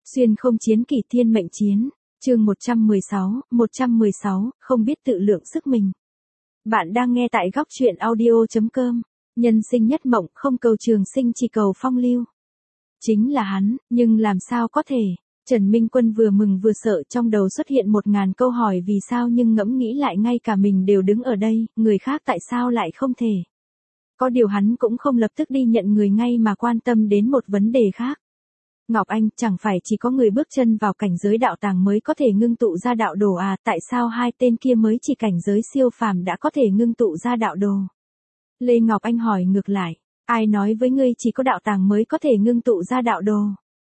Xuyên không chiến kỳ thiên mệnh chiến, chương 116, không biết tự lượng sức mình. Bạn đang nghe tại góc truyện audio.com, nhân sinh nhất mộng không cầu trường sinh chỉ cầu phong lưu. Chính là hắn, nhưng làm sao có thể? Trần Minh Quân vừa mừng vừa sợ, trong đầu xuất hiện 1000 câu hỏi vì sao, nhưng ngẫm nghĩ lại ngay cả mình đều đứng ở đây, người khác tại sao lại không thể? Có điều hắn cũng không lập tức đi nhận người ngay mà quan tâm đến một vấn đề khác. Ngọc Anh, chẳng phải chỉ có người bước chân vào cảnh giới đạo tàng mới có thể ngưng tụ ra đạo đồ à, tại sao hai tên kia mới chỉ cảnh giới siêu phàm đã có thể ngưng tụ ra đạo đồ? Lê Ngọc Anh hỏi ngược lại, ai nói với ngươi chỉ có đạo tàng mới có thể ngưng tụ ra đạo đồ?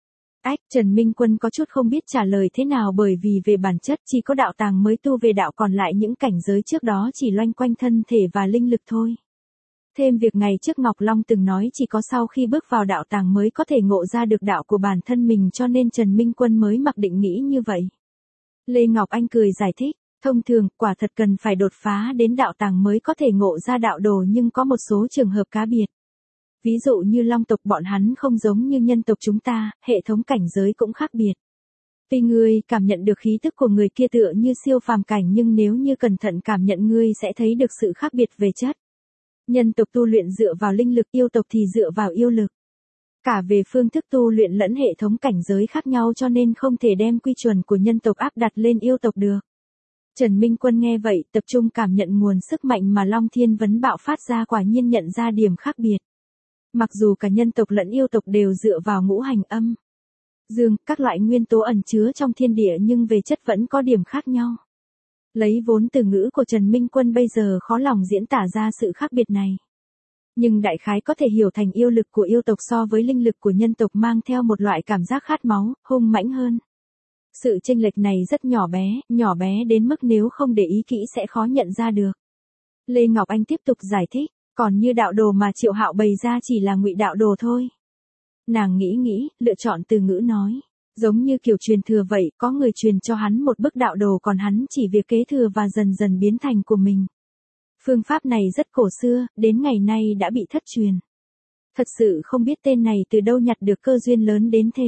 Trần Minh Quân có chút không biết trả lời thế nào, bởi vì về bản chất chỉ có đạo tàng mới tu về đạo, còn lại những cảnh giới trước đó chỉ loanh quanh thân thể và linh lực thôi. Thêm việc ngày trước Ngọc Long từng nói chỉ có sau khi bước vào đạo tàng mới có thể ngộ ra được đạo của bản thân mình, cho nên Trần Minh Quân mới mặc định nghĩ như vậy. Lê Ngọc Anh cười giải thích, thông thường, quả thật cần phải đột phá đến đạo tàng mới có thể ngộ ra đạo đồ, nhưng có một số trường hợp cá biệt. Ví dụ như Long tộc bọn hắn không giống như nhân tộc chúng ta, hệ thống cảnh giới cũng khác biệt. Tuy ngươi cảm nhận được khí tức của người kia tựa như siêu phàm cảnh, nhưng nếu như cẩn thận cảm nhận ngươi sẽ thấy được sự khác biệt về chất. Nhân tộc tu luyện dựa vào linh lực, yêu tộc thì dựa vào yêu lực. Cả về phương thức tu luyện lẫn hệ thống cảnh giới khác nhau, cho nên không thể đem quy chuẩn của nhân tộc áp đặt lên yêu tộc được. Trần Minh Quân nghe vậy, tập trung cảm nhận nguồn sức mạnh mà Long Thiên Vấn bạo phát ra, quả nhiên nhận ra điểm khác biệt. Mặc dù cả nhân tộc lẫn yêu tộc đều dựa vào ngũ hành âm, dương, các loại nguyên tố ẩn chứa trong thiên địa, nhưng về chất vẫn có điểm khác nhau. Lấy vốn từ ngữ của Trần Minh Quân bây giờ khó lòng diễn tả ra sự khác biệt này. Nhưng đại khái có thể hiểu thành yêu lực của yêu tộc so với linh lực của nhân tộc mang theo một loại cảm giác khát máu, hung mãnh hơn. Sự chênh lệch này rất nhỏ bé đến mức nếu không để ý kỹ sẽ khó nhận ra được. Lê Ngọc Anh tiếp tục giải thích, còn như đạo đồ mà Triệu Hạo bày ra chỉ là ngụy đạo đồ thôi. Nàng nghĩ, lựa chọn từ ngữ nói. Giống như kiểu truyền thừa vậy, có người truyền cho hắn một bức đạo đồ, còn hắn chỉ việc kế thừa và dần dần biến thành của mình. Phương pháp này rất cổ xưa, đến ngày nay đã bị thất truyền. Thật sự không biết tên này từ đâu nhặt được cơ duyên lớn đến thế.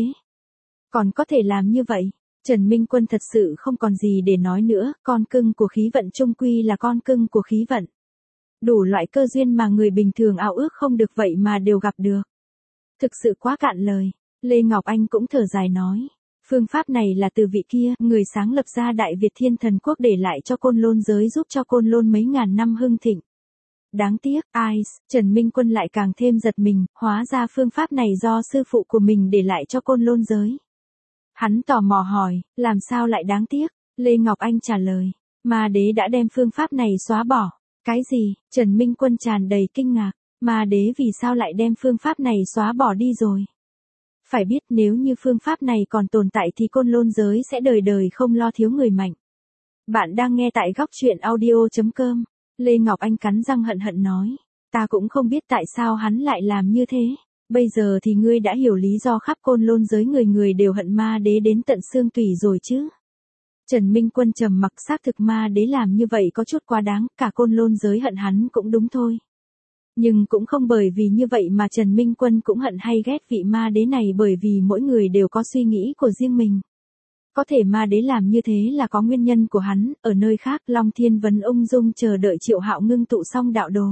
Còn có thể làm như vậy, Trần Minh Quân thật sự không còn gì để nói nữa, con cưng của khí vận chung quy là con cưng của khí vận. Đủ loại cơ duyên mà người bình thường ao ước không được vậy mà đều gặp được. Thực sự quá cạn lời. Lê Ngọc Anh cũng thở dài nói, phương pháp này là từ vị kia, người sáng lập ra Đại Việt Thiên Thần Quốc, để lại cho Côn Lôn giới, giúp cho Côn Lôn mấy ngàn năm hưng thịnh. Đáng tiếc, Trần Minh Quân lại càng thêm giật mình, hóa ra phương pháp này do sư phụ của mình để lại cho Côn Lôn giới. Hắn tò mò hỏi, làm sao lại đáng tiếc? Lê Ngọc Anh trả lời, Ma Đế đã đem phương pháp này xóa bỏ. Cái gì? Trần Minh Quân tràn đầy kinh ngạc, Ma Đế vì sao lại đem phương pháp này xóa bỏ đi rồi? Phải biết nếu như phương pháp này còn tồn tại thì Côn Lôn giới sẽ đời đời không lo thiếu người mạnh. Bạn đang nghe tại góc truyện audio.com. Lê Ngọc Anh cắn răng hận hận nói, ta cũng không biết tại sao hắn lại làm như thế. Bây giờ thì ngươi đã hiểu lý do khắp Côn Lôn giới người người đều hận Ma Đế đến tận xương tủy rồi chứ. Trần Minh Quân trầm mặc, xác thực Ma Đế làm như vậy có chút quá đáng, cả Côn Lôn giới hận hắn cũng đúng thôi. Nhưng cũng không bởi vì như vậy mà Trần Minh Quân cũng hận hay ghét vị Ma Đế này, bởi vì mỗi người đều có suy nghĩ của riêng mình. Có thể Ma Đế làm như thế là có nguyên nhân của hắn, ở nơi khác Long Thiên Vấn ung dung chờ đợi Triệu Hạo ngưng tụ xong đạo đồ.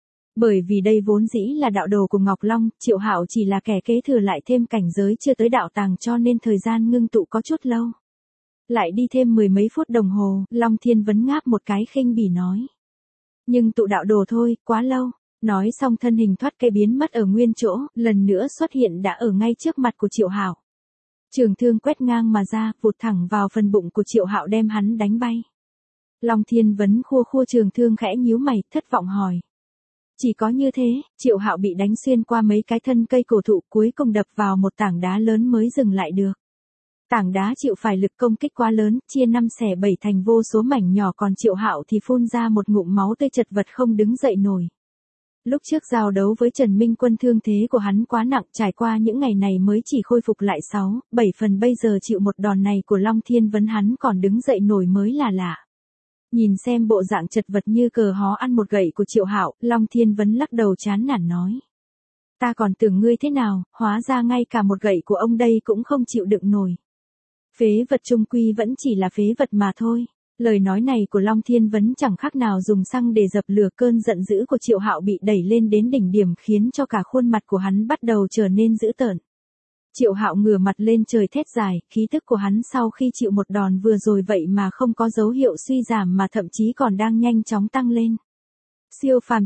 Bởi vì đây vốn dĩ là đạo đồ của Ngọc Long, Triệu Hạo chỉ là kẻ kế thừa lại thêm cảnh giới chưa tới đạo tàng, cho nên thời gian ngưng tụ có chút lâu. Lại đi thêm 10 mấy phút đồng hồ, Long Thiên Vấn ngáp một cái khinh bỉ nói. Nhưng tụ đạo đồ thôi, quá lâu. Nói xong thân hình thoát cây biến mất ở nguyên chỗ, lần nữa xuất hiện đã ở ngay trước mặt của Triệu Hạo. Trường thương quét ngang mà ra, vụt thẳng vào phần bụng của Triệu Hạo đem hắn đánh bay. Long Thiên Vấn khua trường thương khẽ nhíu mày, thất vọng hỏi. Chỉ có như thế, Triệu Hạo bị đánh xuyên qua mấy cái thân cây cổ thụ, cuối cùng đập vào một tảng đá lớn mới dừng lại được. Tảng đá chịu phải lực công kích quá lớn, chia 5 xẻ 7 thành vô số mảnh nhỏ, còn Triệu Hạo thì phun ra một ngụm máu tươi, chật vật không đứng dậy nổi. Lúc trước giao đấu với Trần Minh Quân thương thế của hắn quá nặng, trải qua những ngày này mới chỉ khôi phục lại 6-7 phần, bây giờ chịu một đòn này của Long Thiên Vấn hắn còn đứng dậy nổi mới là lạ. Nhìn xem bộ dạng chật vật như cờ hó ăn một gậy của Triệu Hạo, Long Thiên Vấn lắc đầu chán nản nói. Ta còn tưởng ngươi thế nào, hóa ra ngay cả một gậy của ông đây cũng không chịu đựng nổi. Phế vật chung quy vẫn chỉ là phế vật mà thôi. Lời nói này của Long Thiên Vấn chẳng khác nào dùng xăng để dập lửa. Cơn giận dữ của Triệu Hạo bị đẩy lên đến đỉnh điểm khiến cho cả khuôn mặt của hắn bắt đầu trở nên dữ tợn. Triệu Hạo ngửa mặt lên trời thét dài, khí tức của hắn sau khi chịu một đòn vừa rồi vậy mà không có dấu hiệu suy giảm mà thậm chí còn đang nhanh chóng tăng lên. Siêu phàm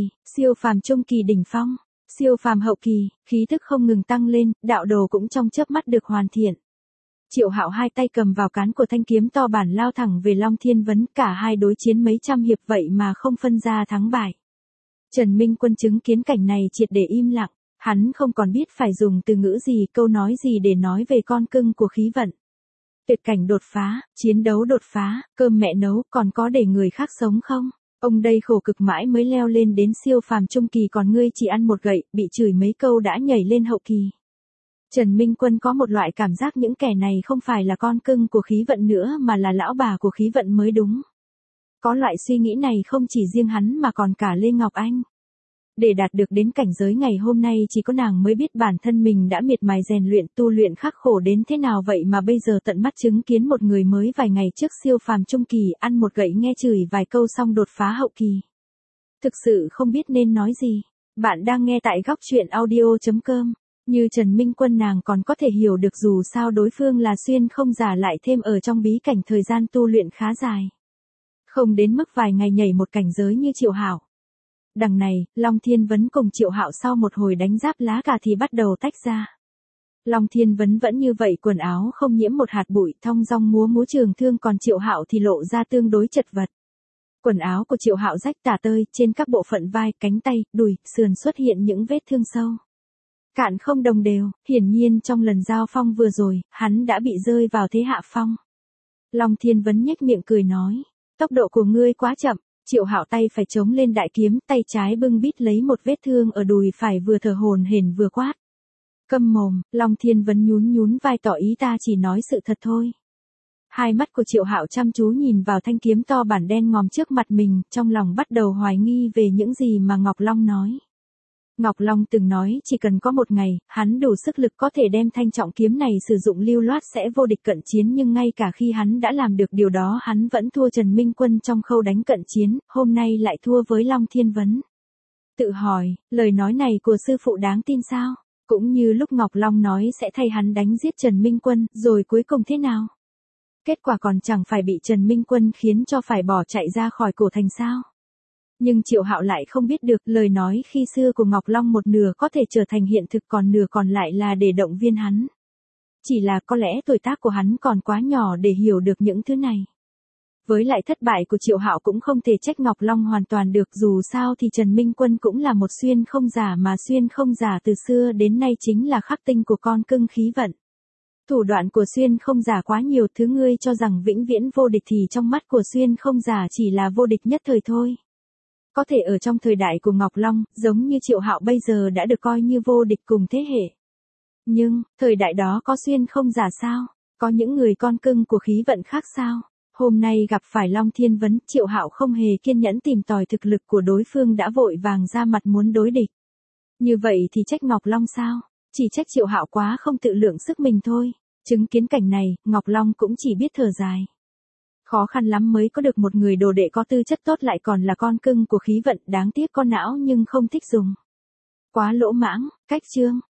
trung kỳ đỉnh phong, siêu phàm hậu kỳ, khí tức không ngừng tăng lên, đạo đồ cũng trong chớp mắt được hoàn thiện. Triệu Hạo hai tay cầm vào cán của thanh kiếm to bản lao thẳng về Long Thiên Vấn, cả hai đối chiến mấy trăm hiệp vậy mà không phân ra thắng bại. Trần Minh Quân chứng kiến cảnh này triệt để im lặng, hắn không còn biết phải dùng từ ngữ gì, câu nói gì để nói về con cưng của khí vận. Tuyệt cảnh đột phá, chiến đấu đột phá, cơm mẹ nấu, còn có để người khác sống không? Ông đây khổ cực mãi mới leo lên đến siêu phàm trung kỳ, còn ngươi chỉ ăn một gậy, bị chửi mấy câu đã nhảy lên hậu kỳ. Trần Minh Quân có một loại cảm giác những kẻ này không phải là con cưng của khí vận nữa mà là lão bà của khí vận mới đúng. Có loại suy nghĩ này không chỉ riêng hắn mà còn cả Lê Ngọc Anh. Để đạt được đến cảnh giới ngày hôm nay chỉ có nàng mới biết bản thân mình đã miệt mài rèn luyện tu luyện khắc khổ đến thế nào, vậy mà bây giờ tận mắt chứng kiến một người mới vài ngày trước siêu phàm trung kỳ ăn một gậy nghe chửi vài câu xong đột phá hậu kỳ. Thực sự không biết nên nói gì. Bạn đang nghe tại góc truyện audio.com. Như Trần Minh Quân nàng còn có thể hiểu được dù sao đối phương là xuyên không giả lại thêm ở trong bí cảnh thời gian tu luyện khá dài. Không đến mức vài ngày nhảy một cảnh giới như Triệu Hạo. Đằng này, Long Thiên Vấn cùng Triệu Hạo sau một hồi đánh giáp lá cà thì bắt đầu tách ra. Long Thiên Vấn vẫn như vậy, quần áo không nhiễm một hạt bụi, thong dong múa múa trường thương, còn Triệu Hạo thì lộ ra tương đối chật vật. Quần áo của Triệu Hạo rách tả tơi, trên các bộ phận vai, cánh tay, đùi, sườn xuất hiện những vết thương sâu. Cạn không đồng đều, hiển nhiên trong lần giao phong vừa rồi, hắn đã bị rơi vào thế hạ phong. Long Thiên Vấn nhếch miệng cười nói, tốc độ của ngươi quá chậm. Triệu Hạo tay phải chống lên đại kiếm, tay trái bưng bít lấy một vết thương ở đùi phải, vừa thở hổn hển vừa quát. Câm mồm. Long Thiên Vấn nhún nhún vai tỏ ý ta chỉ nói sự thật thôi. Hai mắt của Triệu Hạo chăm chú nhìn vào thanh kiếm to bản đen ngòm trước mặt mình, trong lòng bắt đầu hoài nghi về những gì mà Ngọc Long nói. Ngọc Long từng nói chỉ cần có một ngày, hắn đủ sức lực có thể đem thanh trọng kiếm này sử dụng lưu loát sẽ vô địch cận chiến, nhưng ngay cả khi hắn đã làm được điều đó hắn vẫn thua Trần Minh Quân trong khâu đánh cận chiến, hôm nay lại thua với Long Thiên Vấn. Tự hỏi, lời nói này của sư phụ đáng tin sao? Cũng như lúc Ngọc Long nói sẽ thay hắn đánh giết Trần Minh Quân, rồi cuối cùng thế nào? Kết quả còn chẳng phải bị Trần Minh Quân khiến cho phải bỏ chạy ra khỏi cổ thành sao? Nhưng Triệu Hạo lại không biết được lời nói khi xưa của Ngọc Long một nửa có thể trở thành hiện thực, còn nửa còn lại là để động viên hắn. Chỉ là có lẽ tuổi tác của hắn còn quá nhỏ để hiểu được những thứ này. Với lại thất bại của Triệu Hạo cũng không thể trách Ngọc Long hoàn toàn được, dù sao thì Trần Minh Quân cũng là một xuyên không giả, mà xuyên không giả từ xưa đến nay chính là khắc tinh của con cưng khí vận. Thủ đoạn của xuyên không giả quá nhiều, thứ ngươi cho rằng vĩnh viễn vô địch thì trong mắt của xuyên không giả chỉ là vô địch nhất thời thôi. Có thể ở trong thời đại của Ngọc Long, giống như Triệu Hạo bây giờ đã được coi như vô địch cùng thế hệ. Nhưng, thời đại đó có xuyên không giả sao? Có những người con cưng của khí vận khác sao? Hôm nay gặp phải Long Thiên Vấn, Triệu Hạo không hề kiên nhẫn tìm tòi thực lực của đối phương đã vội vàng ra mặt muốn đối địch. Như vậy thì trách Ngọc Long sao? Chỉ trách Triệu Hạo quá không tự lượng sức mình thôi. Chứng kiến cảnh này, Ngọc Long cũng chỉ biết thở dài. Khó khăn lắm mới có được một người đồ đệ có tư chất tốt lại còn là con cưng của khí vận, đáng tiếc con não nhưng không thích dùng. Quá lỗ mãng, cách chương.